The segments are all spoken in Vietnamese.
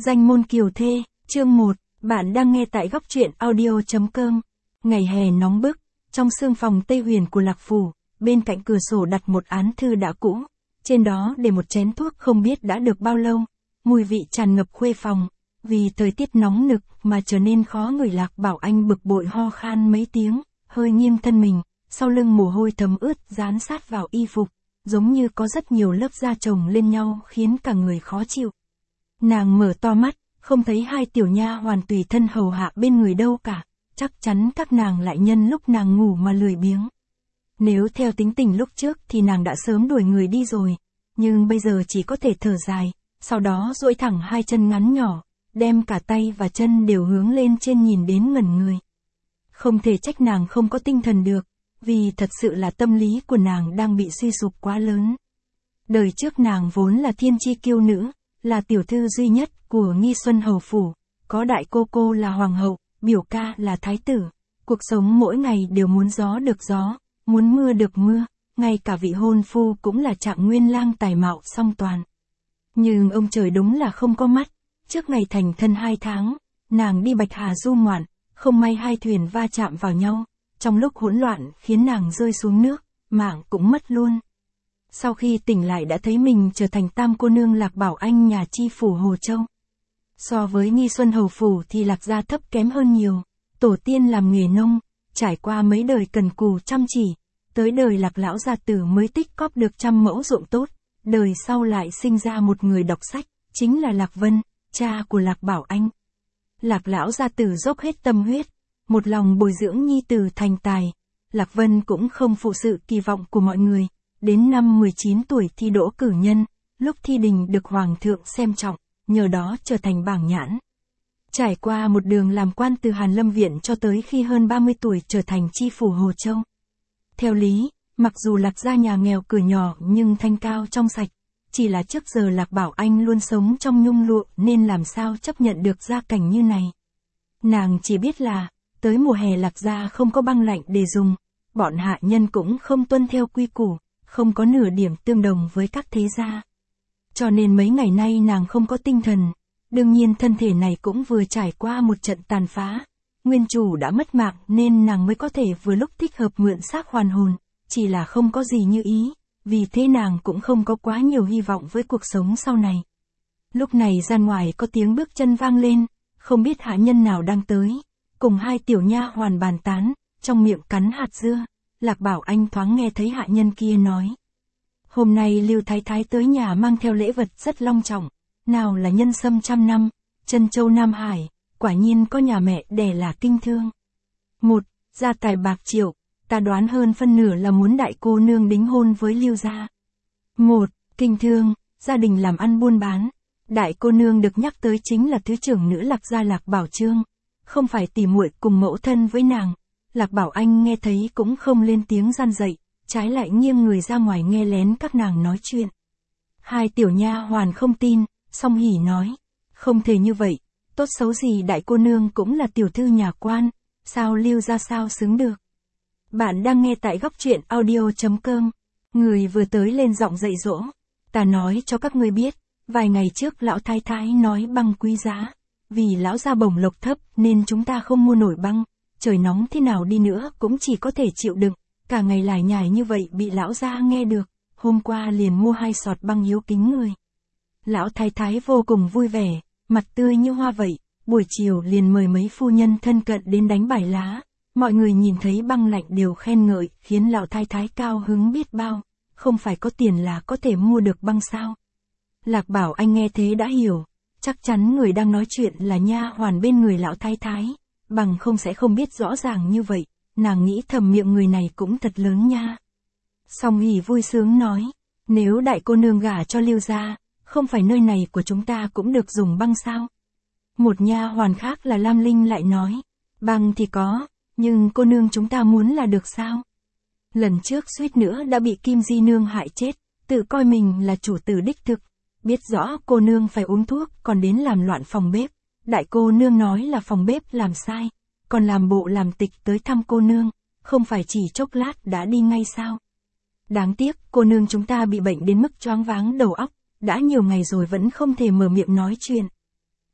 Danh môn kiều thê, chương 1, bạn đang nghe tại góc truyện audio.com. Ngày hè nóng bức, trong sương phòng Tây Huyền của Lạc Phủ, bên cạnh cửa sổ đặt một án thư đã cũ, trên đó để một chén thuốc không biết đã được bao lâu, mùi vị tràn ngập khuê phòng, vì thời tiết nóng nực mà trở nên khó ngửi. Lạc Bảo Anh bực bội ho khan mấy tiếng, hơi nghiêng thân mình, sau lưng mồ hôi thấm ướt dán sát vào y phục, giống như có rất nhiều lớp da chồng lên nhau khiến cả người khó chịu. Nàng mở to mắt, không thấy hai tiểu nha hoàn tùy thân hầu hạ bên người đâu cả, chắc chắn các nàng lại nhân lúc nàng ngủ mà lười biếng. Nếu theo tính tình lúc trước thì nàng đã sớm đuổi người đi rồi, nhưng bây giờ chỉ có thể thở dài, sau đó duỗi thẳng hai chân ngắn nhỏ, đem cả tay và chân đều hướng lên trên nhìn đến ngẩn người. Không thể trách nàng không có tinh thần được, vì thật sự là tâm lý của nàng đang bị suy sụp quá lớn. Đời trước nàng vốn là thiên chi kiêu nữ, là tiểu thư duy nhất của Nghi Xuân Hầu Phủ, có đại cô cô là hoàng hậu, biểu ca là thái tử. Cuộc sống mỗi ngày đều muốn gió được gió, muốn mưa được mưa, ngay cả vị hôn phu cũng là Trạng Nguyên Lang tài mạo song toàn. Nhưng ông trời đúng là không có mắt, trước ngày thành thân 2 tháng, nàng đi Bạch Hà du ngoạn, không may hai thuyền va chạm vào nhau, trong lúc hỗn loạn khiến nàng rơi xuống nước, mạng cũng mất luôn. Sau khi tỉnh lại đã thấy mình trở thành tam cô nương Lạc Bảo Anh nhà chi phủ Hồ Châu. So với Nghi Xuân Hầu Phủ thì Lạc gia thấp kém hơn nhiều, tổ tiên làm nghề nông, trải qua mấy đời cần cù chăm chỉ, tới đời Lạc lão gia tử mới tích cóp được 100 mẫu ruộng tốt, đời sau lại sinh ra một người đọc sách, chính là Lạc Vân, cha của Lạc Bảo Anh. Lạc lão gia tử dốc hết tâm huyết, một lòng bồi dưỡng nhi tử thành tài, Lạc Vân cũng không phụ sự kỳ vọng của mọi người. Đến năm 19 tuổi thi đỗ cử nhân, lúc thi đình được Hoàng thượng xem trọng, nhờ đó trở thành bảng nhãn. Trải qua một đường làm quan từ Hàn Lâm Viện cho tới khi hơn 30 tuổi trở thành chi phủ Hồ Châu. Theo lý, mặc dù Lạc gia nhà nghèo cửa nhỏ nhưng thanh cao trong sạch, chỉ là trước giờ Lạc Bảo Anh luôn sống trong nhung lụa nên làm sao chấp nhận được gia cảnh như này. Nàng chỉ biết là, tới mùa hè Lạc gia không có băng lạnh để dùng, bọn hạ nhân cũng không tuân theo quy củ, không có nửa điểm tương đồng với các thế gia. Cho nên mấy ngày nay nàng không có tinh thần, đương nhiên thân thể này cũng vừa trải qua một trận tàn phá. Nguyên chủ đã mất mạng nên nàng mới có thể vừa lúc thích hợp mượn xác hoàn hồn, chỉ là không có gì như ý, vì thế nàng cũng không có quá nhiều hy vọng với cuộc sống sau này. Lúc này ra ngoài có tiếng bước chân vang lên, không biết hạ nhân nào đang tới, cùng hai tiểu nha hoàn bàn tán, trong miệng cắn hạt dưa. Lạc Bảo Anh thoáng nghe thấy hạ nhân kia nói. Hôm nay Lưu Thái Thái tới nhà mang theo lễ vật rất long trọng, nào là nhân sâm 100 năm, trân châu Nam Hải, quả nhiên có nhà mẹ đẻ là kinh thương. Một, gia tài bạc triệu, ta đoán hơn phân nửa là muốn đại cô nương đính hôn với Lưu gia. Một, kinh thương, gia đình làm ăn buôn bán, đại cô nương được nhắc tới chính là thứ trưởng nữ Lạc gia Lạc Bảo Trương, không phải tỉ muội cùng mẫu thân với nàng. Lạc Bảo Anh nghe thấy cũng không lên tiếng gian dậy, trái lại nghiêng người ra ngoài nghe lén các nàng nói chuyện. Hai tiểu nha hoàn không tin, song hỉ nói, không thể như vậy, tốt xấu gì đại cô nương cũng là tiểu thư nhà quan, sao Lưu ra sao xứng được. Bạn đang nghe tại góc truyện audio.com, người vừa tới lên giọng dạy dỗ, ta nói cho các ngươi biết, vài ngày trước lão thái thái nói băng quý giá, vì lão gia bổng lộc thấp nên chúng ta không mua nổi băng. Trời nóng thế nào đi nữa cũng chỉ có thể chịu đựng, cả ngày lải nhải như vậy bị lão gia nghe được, hôm qua liền mua 2 sọt băng hiếu kính người. Lão thái thái vô cùng vui vẻ, mặt tươi như hoa vậy, buổi chiều liền mời mấy phu nhân thân cận đến đánh bài lá, mọi người nhìn thấy băng lạnh đều khen ngợi, khiến lão thái thái cao hứng biết bao, không phải có tiền là có thể mua được băng sao. Lạc Bảo Anh nghe thế đã hiểu, chắc chắn người đang nói chuyện là nha hoàn bên người lão thái thái. Bằng không sẽ không biết rõ ràng như vậy, nàng nghĩ thầm miệng người này cũng thật lớn nha. Song hỉ vui sướng nói, nếu đại cô nương gả cho Lưu gia, không phải nơi này của chúng ta cũng được dùng băng sao? Một nha hoàn khác là Lam Linh lại nói, băng thì có, nhưng cô nương chúng ta muốn là được sao? Lần trước suýt nữa đã bị Kim Di nương hại chết, tự coi mình là chủ tử đích thực, biết rõ cô nương phải uống thuốc còn đến làm loạn phòng bếp. Đại cô nương nói là phòng bếp làm sai, còn làm bộ làm tịch tới thăm cô nương, không phải chỉ chốc lát đã đi ngay sao. Đáng tiếc cô nương chúng ta bị bệnh đến mức choáng váng đầu óc, đã nhiều ngày rồi vẫn không thể mở miệng nói chuyện.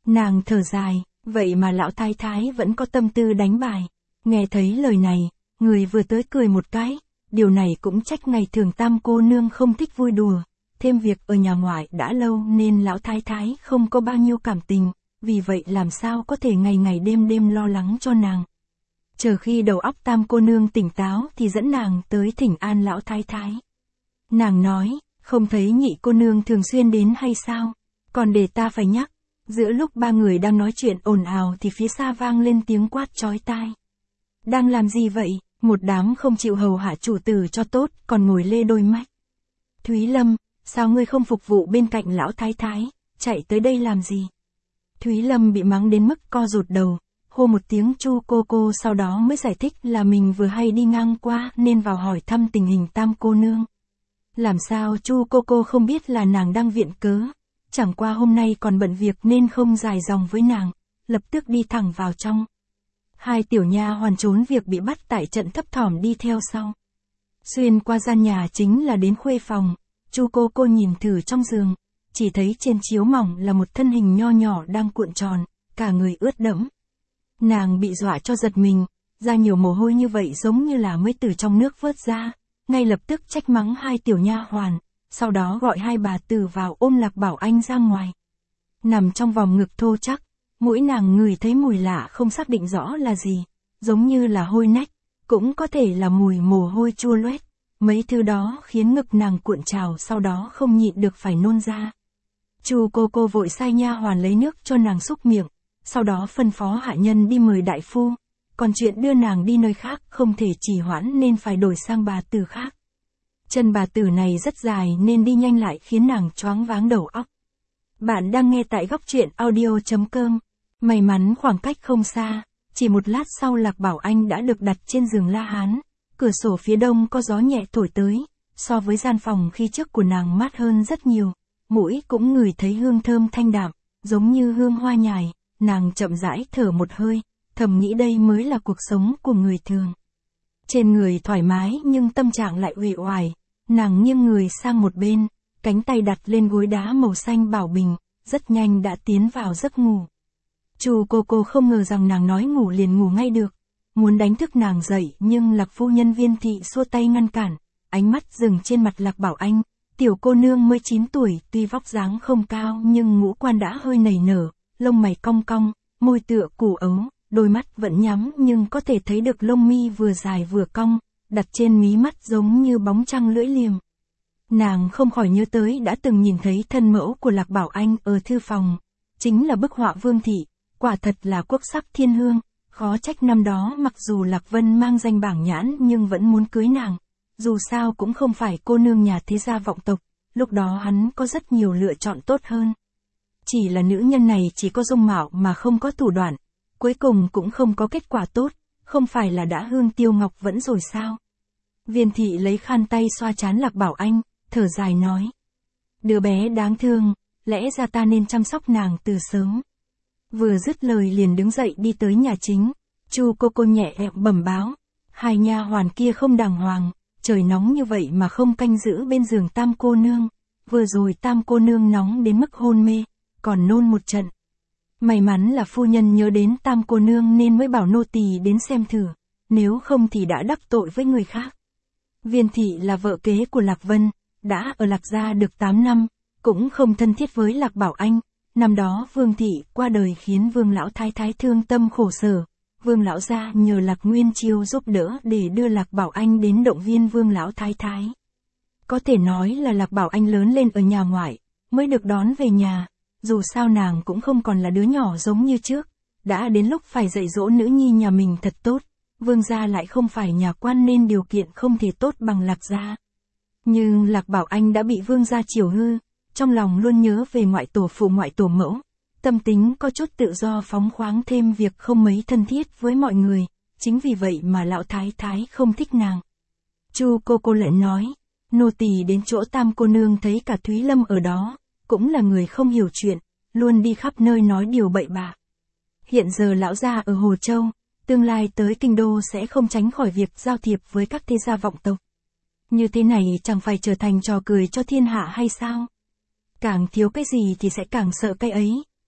Nàng thở dài, vậy mà lão thái thái vẫn có tâm tư đánh bài. Nghe thấy lời này, người vừa tới cười một cái, điều này cũng trách ngày thường Tam cô nương không thích vui đùa, thêm việc ở nhà ngoại đã lâu nên lão thái thái không có bao nhiêu cảm tình, vì vậy làm sao có thể ngày ngày đêm đêm lo lắng cho nàng. Chờ khi đầu óc Tam cô nương tỉnh táo thì dẫn nàng tới thỉnh an lão thái thái. Nàng nói, không thấy Nhị cô nương thường xuyên đến hay sao, còn để ta phải nhắc. Giữa lúc ba người đang nói chuyện ồn ào thì phía xa vang lên tiếng quát chói tai. Đang làm gì vậy, một đám không chịu hầu hạ chủ tử cho tốt, còn ngồi lê đôi mách. Thúy Lâm, sao ngươi không phục vụ bên cạnh lão thái thái, chạy tới đây làm gì? Thúy Lâm bị mắng đến mức co rụt đầu, hô một tiếng Chu cô, sau đó mới giải thích là mình vừa hay đi ngang qua nên vào hỏi thăm tình hình Tam cô nương. Làm sao Chu cô không biết là nàng đang viện cớ, chẳng qua hôm nay còn bận việc nên không dài dòng với nàng, lập tức đi thẳng vào trong. Hai tiểu nha hoàn trốn việc bị bắt tại trận thấp thỏm đi theo sau. Xuyên qua gian nhà chính là đến khuê phòng, Chu cô nhìn thử trong giường, chỉ thấy trên chiếu mỏng là một thân hình nho nhỏ đang cuộn tròn, cả người ướt đẫm. Nàng bị dọa cho giật mình, ra nhiều mồ hôi như vậy giống như là mới từ trong nước vớt ra, ngay lập tức trách mắng hai tiểu nha hoàn, sau đó gọi hai bà tử vào ôm Lạc Bảo Anh ra ngoài. Nằm trong vòng ngực thô chắc, mũi nàng ngửi thấy mùi lạ không xác định rõ là gì, giống như là hôi nách, cũng có thể là mùi mồ hôi chua loét. Mấy thứ đó khiến ngực nàng cuộn trào, sau đó không nhịn được phải nôn ra. Chu cô vội sai nha hoàn lấy nước cho nàng súc miệng, sau đó phân phó hạ nhân đi mời đại phu, còn chuyện đưa nàng đi nơi khác không thể trì hoãn nên phải đổi sang bà tử khác. Chân bà tử này rất dài nên đi nhanh lại khiến nàng choáng váng đầu óc. Bạn đang nghe tại góc truyện audio.com. May mắn khoảng cách không xa, chỉ một lát sau Lạc Bảo Anh đã được đặt trên giường La Hán. Cửa sổ phía đông có gió nhẹ thổi tới, so với gian phòng khi trước của nàng mát hơn rất nhiều, mũi cũng ngửi thấy hương thơm thanh đạm, giống như hương hoa nhài, nàng chậm rãi thở một hơi, thầm nghĩ đây mới là cuộc sống của người thường. Trên người thoải mái nhưng tâm trạng lại uể oải, nàng nghiêng người sang một bên, cánh tay đặt lên gối đá màu xanh bảo bình, rất nhanh đã tiến vào giấc ngủ. Chu cô không ngờ rằng nàng nói ngủ liền ngủ ngay được. Muốn đánh thức nàng dậy nhưng Lạc phu nhân Viên thị xua tay ngăn cản, ánh mắt dừng trên mặt Lạc Bảo Anh, tiểu cô nương mới 9 tuổi, tuy vóc dáng không cao nhưng ngũ quan đã hơi nảy nở, lông mày cong cong, môi tựa củ ấu, đôi mắt vẫn nhắm nhưng có thể thấy được lông mi vừa dài vừa cong, đặt trên mí mắt giống như bóng trăng lưỡi liềm. Nàng không khỏi nhớ tới đã từng nhìn thấy thân mẫu của Lạc Bảo Anh ở thư phòng, chính là bức họa Vương thị, quả thật là quốc sắc thiên hương. Khó trách năm đó mặc dù Lạc Vân mang danh bảng nhãn nhưng vẫn muốn cưới nàng, dù sao cũng không phải cô nương nhà thế gia vọng tộc, lúc đó hắn có rất nhiều lựa chọn tốt hơn. Chỉ là nữ nhân này chỉ có dung mạo mà không có thủ đoạn, cuối cùng cũng không có kết quả tốt, không phải là đã hương tiêu ngọc vẫn rồi sao? Viên thị lấy khăn tay xoa trán Lạc Bảo Anh, thở dài nói. Đứa bé đáng thương, lẽ ra ta nên chăm sóc nàng từ sớm. Vừa dứt lời liền đứng dậy đi tới nhà chính, Chu cô nhẹ bẩm báo, hai nha hoàn kia không đàng hoàng, trời nóng như vậy mà không canh giữ bên giường Tam cô nương, vừa rồi Tam cô nương nóng đến mức hôn mê, còn nôn một trận. May mắn là phu nhân nhớ đến Tam cô nương nên mới bảo nô tỳ đến xem thử, nếu không thì đã đắc tội với người khác. Viên thị là vợ kế của Lạc Vân, đã ở Lạc gia được 8 năm, cũng không thân thiết với Lạc Bảo Anh. Năm đó Vương thị qua đời khiến Vương lão thái thái thương tâm khổ sở, Vương lão gia nhờ Lạc Nguyên Chiêu giúp đỡ để đưa Lạc Bảo Anh đến động viên Vương lão thái thái. Có thể nói là Lạc Bảo Anh lớn lên ở nhà ngoại, mới được đón về nhà, dù sao nàng cũng không còn là đứa nhỏ giống như trước, đã đến lúc phải dạy dỗ nữ nhi nhà mình thật tốt, Vương gia lại không phải nhà quan nên điều kiện không thể tốt bằng Lạc gia. Nhưng Lạc Bảo Anh đã bị Vương gia chiều hư, trong lòng luôn nhớ về ngoại tổ phụ ngoại tổ mẫu, tâm tính có chút tự do phóng khoáng thêm việc không mấy thân thiết với mọi người, chính vì vậy mà lão thái thái không thích nàng. Chu cô lại nói, nô tỳ đến chỗ Tam cô nương thấy cả Thúy Lâm ở đó, cũng là người không hiểu chuyện, luôn đi khắp nơi nói điều bậy bạ. Hiện giờ lão gia ở Hồ Châu, tương lai tới kinh đô sẽ không tránh khỏi việc giao thiệp với các thế gia vọng tộc. Như thế này chẳng phải trở thành trò cười cho thiên hạ hay sao? Càng thiếu cái gì thì sẽ càng sợ cái ấy,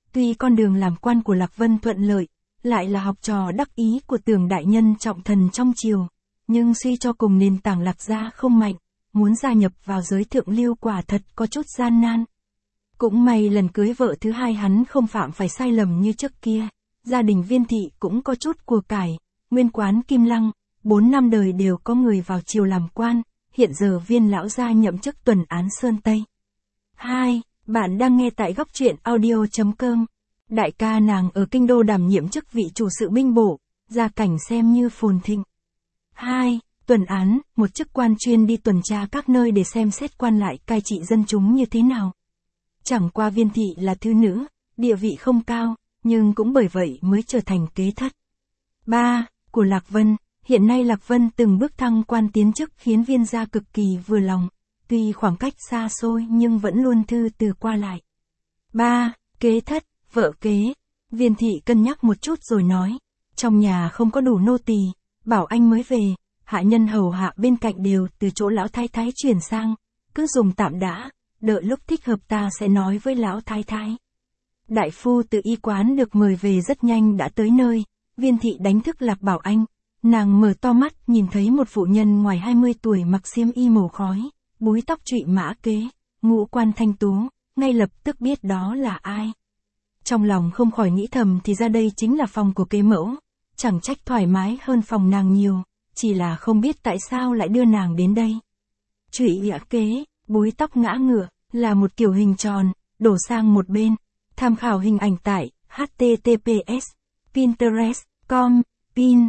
Tuy con đường làm quan của Lạc Vân thuận lợi, lại là học trò đắc ý của Tưởng đại nhân trọng thần trong triều, nhưng suy cho cùng nền tảng Lạc gia không mạnh, muốn gia nhập vào giới thượng lưu quả thật có chút gian nan. Cũng may lần cưới vợ thứ hai hắn không phạm phải sai lầm như trước kia, gia đình Viên thị cũng có chút của cải, nguyên quán Kim Lăng, 4 năm đời đều có người vào triều làm quan, hiện giờ Viên lão gia nhậm chức tuần án Sơn Tây. 2. Bạn đang nghe tại góc truyện audio.com. Đại ca nàng ở kinh đô đảm nhiệm chức vị chủ sự binh bộ, gia cảnh xem như phồn thịnh. 2. Tuần án, một chức quan chuyên đi tuần tra các nơi để xem xét quan lại cai trị dân chúng như thế nào. Chẳng qua Viên thị là thứ nữ, địa vị không cao, nhưng cũng bởi vậy mới trở thành kế thất. 3. Của Lạc Vân, hiện nay Lạc Vân từng bước thăng quan tiến chức khiến Viên gia cực kỳ vừa lòng, tuy khoảng cách xa xôi nhưng vẫn luôn thư từ qua lại. 3. Kế thất, vợ kế. Viên thị cân nhắc một chút rồi nói, trong nhà không có đủ nô tỳ, bảo anh mới về, hạ nhân hầu hạ bên cạnh đều từ chỗ lão thái thái chuyển sang, cứ dùng tạm đã, đợi lúc thích hợp ta sẽ nói với lão thái thái. Đại phu từ y quán được mời về rất nhanh đã tới nơi, Viên thị đánh thức Lạc Bảo Anh, nàng mở to mắt nhìn thấy một phụ nhân ngoài 20 tuổi mặc xiêm y màu khói, búi tóc trụy mã kế, ngũ quan thanh tú, ngay lập tức biết đó là ai. Trong lòng không khỏi nghĩ thầm thì ra đây chính là phòng của kế mẫu, chẳng trách thoải mái hơn phòng nàng nhiều, chỉ là không biết tại sao lại đưa nàng đến đây. Trụy mã kế, búi tóc ngã ngửa, là một kiểu hình tròn, đổ sang một bên. Tham khảo hình ảnh tại https pinterest.com pin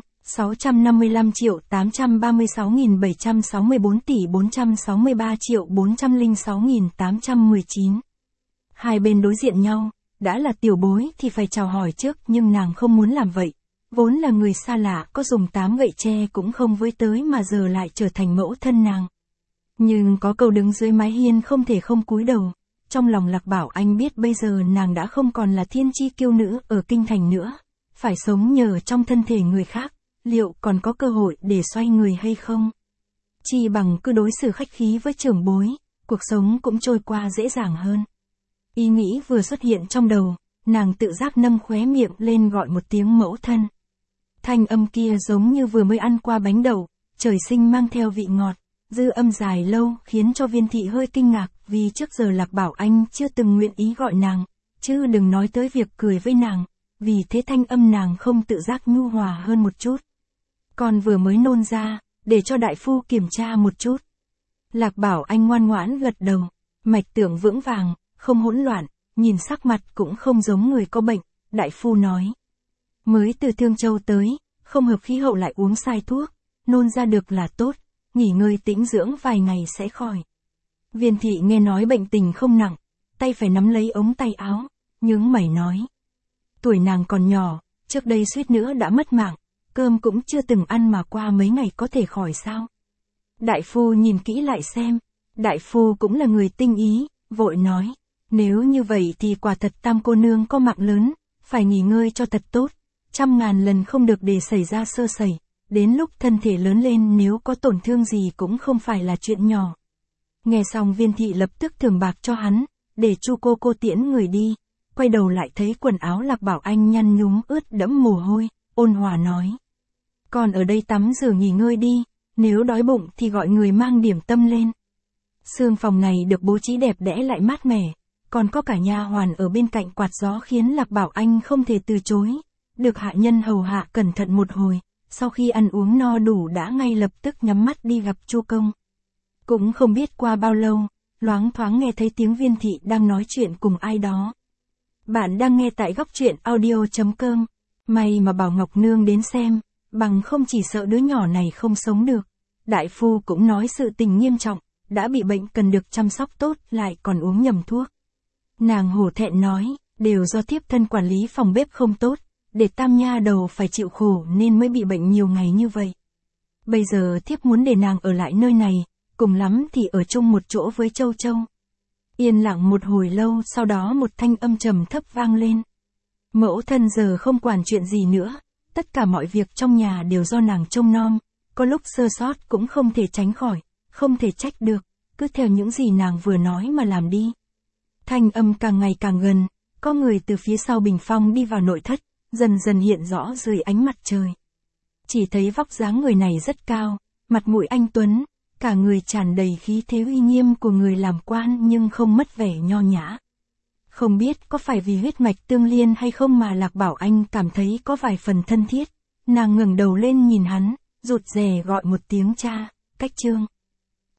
655.836.764 tỷ 463.406.819. Hai bên đối diện nhau, đã là tiểu bối thì phải chào hỏi trước nhưng nàng không muốn làm vậy. Vốn là người xa lạ có dùng 8 gậy tre cũng không với tới mà giờ lại trở thành mẫu thân nàng. Nhưng có câu đứng dưới mái hiên không thể không cúi đầu. Trong lòng Lạc Bảo Anh biết bây giờ nàng đã không còn là thiên chi kiêu nữ ở kinh thành nữa, phải sống nhờ trong thân thể người khác, liệu còn có cơ hội để xoay người hay không? Chi bằng cứ đối xử khách khí với trưởng bối, cuộc sống cũng trôi qua dễ dàng hơn. Ý nghĩ vừa xuất hiện trong đầu, nàng tự giác nâng khóe miệng lên gọi một tiếng mẫu thân. Thanh âm kia giống như vừa mới ăn qua bánh đậu, trời sinh mang theo vị ngọt. Dư âm dài lâu khiến cho Viên thị hơi kinh ngạc vì trước giờ Lạc Bảo Anh chưa từng nguyện ý gọi nàng, chứ đừng nói tới việc cười với nàng, vì thế thanh âm nàng không tự giác nhu hòa hơn một chút. Con vừa mới nôn ra, để cho đại phu kiểm tra một chút. Lạc Bảo Anh ngoan ngoãn gật đầu, mạch tưởng vững vàng, không hỗn loạn, nhìn sắc mặt cũng không giống người có bệnh, đại phu nói. Mới từ Thương Châu tới, không hợp khí hậu lại uống sai thuốc, nôn ra được là tốt. Nghỉ ngơi tĩnh dưỡng vài ngày sẽ khỏi. Viên thị nghe nói bệnh tình không nặng, tay phải nắm lấy ống tay áo, nhướng mày nói. Tuổi nàng còn nhỏ, trước đây suýt nữa đã mất mạng, cơm cũng chưa từng ăn mà qua mấy ngày có thể khỏi sao. Đại phu nhìn kỹ lại xem, đại phu cũng là người tinh ý, vội nói. Nếu như vậy thì quả thật Tam cô nương có mạng lớn, phải nghỉ ngơi cho thật tốt, 100.000 lần không được để xảy ra sơ sẩy. Đến lúc thân thể lớn lên nếu có tổn thương gì cũng không phải là chuyện nhỏ. Nghe xong Viên thị lập tức thưởng bạc cho hắn, để chu cô tiễn người đi, quay đầu lại thấy quần áo Lạc Bảo Anh nhăn nhúm ướt đẫm mồ hôi, ôn hòa nói. Còn ở đây tắm rửa nghỉ ngơi đi, nếu đói bụng thì gọi người mang điểm tâm lên. Sương phòng này được bố trí đẹp đẽ lại mát mẻ, còn có cả nha hoàn ở bên cạnh quạt gió khiến Lạc Bảo Anh không thể từ chối, được hạ nhân hầu hạ cẩn thận một hồi. Sau khi ăn uống no đủ đã ngay lập tức nhắm mắt đi gặp Chu Công. Cũng không biết qua bao lâu, loáng thoáng nghe thấy tiếng Viên thị đang nói chuyện cùng ai đó. Bạn đang nghe tại góc truyện audio.com. May mà bảo Ngọc Nương đến xem, bằng không chỉ sợ đứa nhỏ này không sống được. Đại phu cũng nói sự tình nghiêm trọng, đã bị bệnh cần được chăm sóc tốt lại còn uống nhầm thuốc. Nàng hổ thẹn nói, đều do thiếp thân quản lý phòng bếp không tốt. Để Tam nha đầu phải chịu khổ nên mới bị bệnh nhiều ngày như vậy. Bây giờ thiếp muốn để nàng ở lại nơi này, cùng lắm thì ở chung một chỗ với Châu Châu. Yên lặng một hồi lâu sau đó một thanh âm trầm thấp vang lên. Mẫu thân giờ không quản chuyện gì nữa, tất cả mọi việc trong nhà đều do nàng trông nom, có lúc sơ sót cũng không thể tránh khỏi, không thể trách được, cứ theo những gì nàng vừa nói mà làm đi. Thanh âm càng ngày càng gần, Có người từ phía sau bình phong đi vào nội thất, dần dần hiện rõ dưới ánh mặt trời. Chỉ thấy vóc dáng người này rất cao, mặt mũi anh tuấn, cả người tràn đầy khí thế uy nghiêm của người làm quan nhưng không mất vẻ nho nhã. Không biết có phải vì huyết mạch tương liên hay không mà Lạc Bảo Anh cảm thấy có vài phần thân thiết. Nàng ngẩng đầu lên nhìn hắn, rụt rè gọi một tiếng cha, Cách Trương.